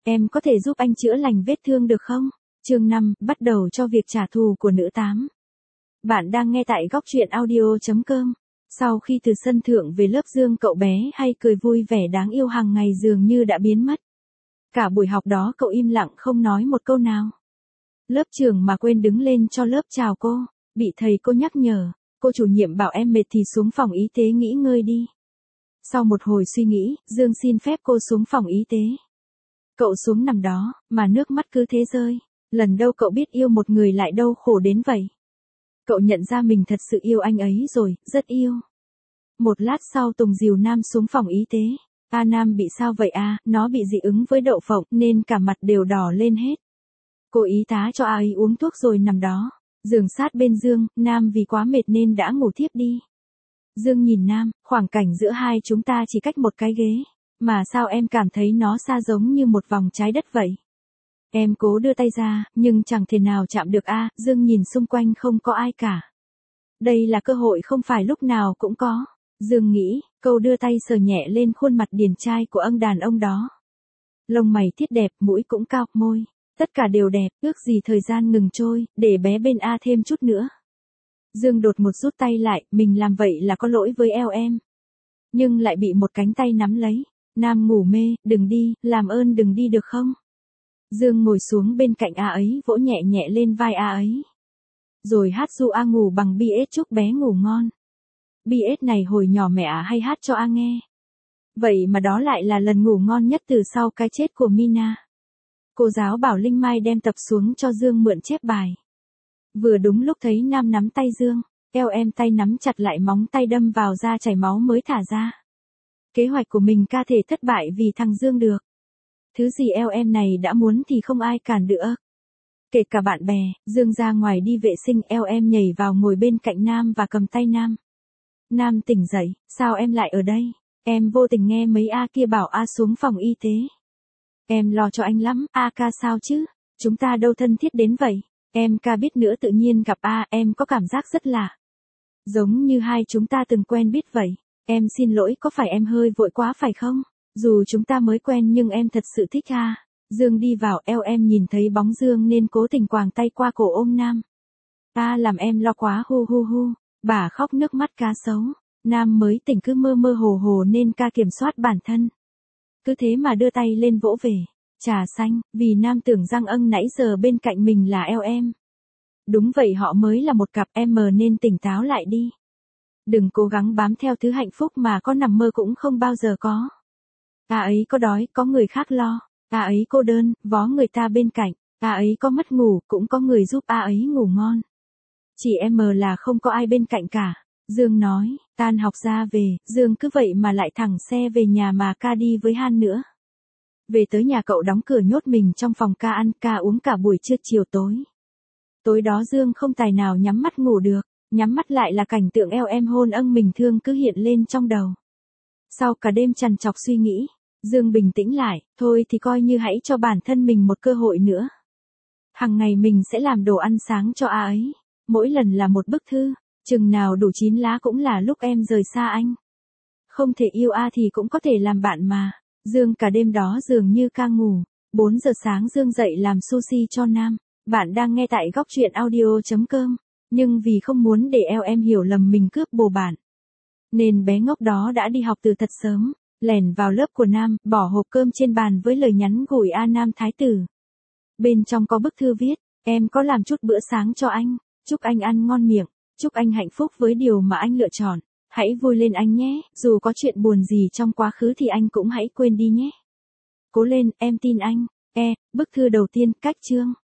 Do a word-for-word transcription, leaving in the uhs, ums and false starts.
Em có thể giúp anh chữa lành vết thương được không? Chương năm, bắt đầu cho việc trả thù của nữ tám. Bạn đang nghe tại góc truyện audio chấm com. Sau khi từ sân thượng về lớp, Dương cậu bé hay cười vui vẻ đáng yêu hàng ngày dường như đã biến mất. Cả buổi học đó cậu im lặng không nói một câu nào. Lớp trưởng mà quên đứng lên cho lớp chào cô, bị thầy cô nhắc nhở, cô chủ nhiệm bảo em mệt thì xuống phòng y tế nghỉ ngơi đi. Sau một hồi suy nghĩ, Dương xin phép cô xuống phòng y tế. Cậu xuống nằm đó, mà nước mắt cứ thế rơi. Lần đâu cậu biết yêu một người lại đau khổ đến vậy. Cậu nhận ra mình thật sự yêu anh ấy rồi, rất yêu. Một lát sau Tùng dìu Nam xuống phòng y tế. A Nam bị sao vậy à, nó bị dị ứng với đậu phộng nên cả mặt đều đỏ lên hết. Cô y tá cho A ấy uống thuốc rồi nằm đó. Giường sát bên Dương, Nam vì quá mệt nên đã ngủ thiếp đi. Dương nhìn Nam, khoảng cảnh giữa hai chúng ta chỉ cách một cái ghế. Mà sao em cảm thấy nó xa giống như một vòng trái đất vậy? Em cố đưa tay ra, nhưng chẳng thể nào chạm được a. Dương nhìn xung quanh không có ai cả. Đây là cơ hội không phải lúc nào cũng có. Dương nghĩ, câu đưa tay sờ nhẹ lên khuôn mặt điển trai của ông đàn ông đó. Lông mày thiết đẹp, mũi cũng cao, môi. Tất cả đều đẹp, ước gì thời gian ngừng trôi, để bé bên A thêm chút nữa. Dương đột một rút tay lại, mình làm vậy là có lỗi với eo em. Nhưng lại bị một cánh tay nắm lấy. Nam ngủ mê, đừng đi, làm ơn đừng đi được không? Dương ngồi xuống bên cạnh A ấy, vỗ nhẹ nhẹ lên vai A ấy. Rồi hát ru A ngủ bằng bê ét chúc bé ngủ ngon. bê ét này hồi nhỏ mẹ A hay hát cho A nghe. Vậy mà đó lại là lần ngủ ngon nhất từ sau cái chết của Mina. Cô giáo bảo Linh Mai đem tập xuống cho Dương mượn chép bài. Vừa đúng lúc thấy Nam nắm tay Dương, eo em tay nắm chặt lại, móng tay đâm vào da chảy máu mới thả ra. Kế hoạch của mình ca thể thất bại vì thằng Dương được. Thứ gì eo em này đã muốn thì không ai cản được. Kể cả bạn bè. Dương ra ngoài đi vệ sinh, eo em nhảy vào ngồi bên cạnh Nam và cầm tay Nam. Nam tỉnh dậy, sao em lại ở đây? Em vô tình nghe mấy A kia bảo A xuống phòng y tế. Em lo cho anh lắm, A ca sao chứ? Chúng ta đâu thân thiết đến vậy. Em ca biết nữa, tự nhiên gặp A, em có cảm giác rất lạ. Giống như hai chúng ta từng quen biết vậy. Em xin lỗi, có phải em hơi vội quá phải không? Dù chúng ta mới quen nhưng em thật sự thích A. Dương đi vào, eo em nhìn thấy bóng Dương nên cố tình quàng tay qua cổ ôm Nam. A làm em lo quá, hu hu hu. Bà khóc nước mắt cá sấu. Nam mới tỉnh cứ mơ mơ hồ hồ nên ca kiểm soát bản thân. Cứ thế mà đưa tay lên vỗ về. Trà xanh, vì Nam tưởng rằng ân nãy giờ bên cạnh mình là eo em. Đúng vậy, họ mới là một cặp em mờ nên tỉnh táo lại đi. Đừng cố gắng bám theo thứ hạnh phúc mà có nằm mơ cũng không bao giờ có. A ấy có đói, có người khác lo. A ấy cô đơn, vó người ta bên cạnh. A ấy có mất ngủ, cũng có người giúp A ấy ngủ ngon. Chỉ em mờ là không có ai bên cạnh cả. Dương nói, tan học ra về, Dương cứ vậy mà lại thẳng xe về nhà mà ca đi với Han nữa. Về tới nhà cậu đóng cửa nhốt mình trong phòng, ca ăn, ca uống cả buổi trưa chiều tối. Tối đó Dương không tài nào nhắm mắt ngủ được, nhắm mắt lại là cảnh tượng eo em hôn âng mình thương cứ hiện lên trong đầu. Sau cả đêm trằn trọc suy nghĩ, Dương bình tĩnh lại, thôi thì coi như hãy cho bản thân mình một cơ hội nữa. Hằng ngày mình sẽ làm đồ ăn sáng cho A ấy, mỗi lần là một bức thư, chừng nào đủ chín lá cũng là lúc em rời xa anh. Không thể yêu A thì cũng có thể làm bạn mà. Dương cả đêm đó dường như ca ngủ. bốn giờ sáng Dương dậy làm sushi cho Nam. Bạn đang nghe tại góc truyện audio chấm com. Nhưng vì không muốn để eo em hiểu lầm mình cướp bồ bạn, nên bé ngốc đó đã đi học từ thật sớm, lẻn vào lớp của Nam, bỏ hộp cơm trên bàn với lời nhắn gửi A Nam Thái tử. Bên trong có bức thư viết, em có làm chút bữa sáng cho anh, chúc anh ăn ngon miệng, chúc anh hạnh phúc với điều mà anh lựa chọn. Hãy vui lên anh nhé, dù có chuyện buồn gì trong quá khứ thì anh cũng hãy quên đi nhé. Cố lên, em tin anh. E, bức thư đầu tiên, cách chương.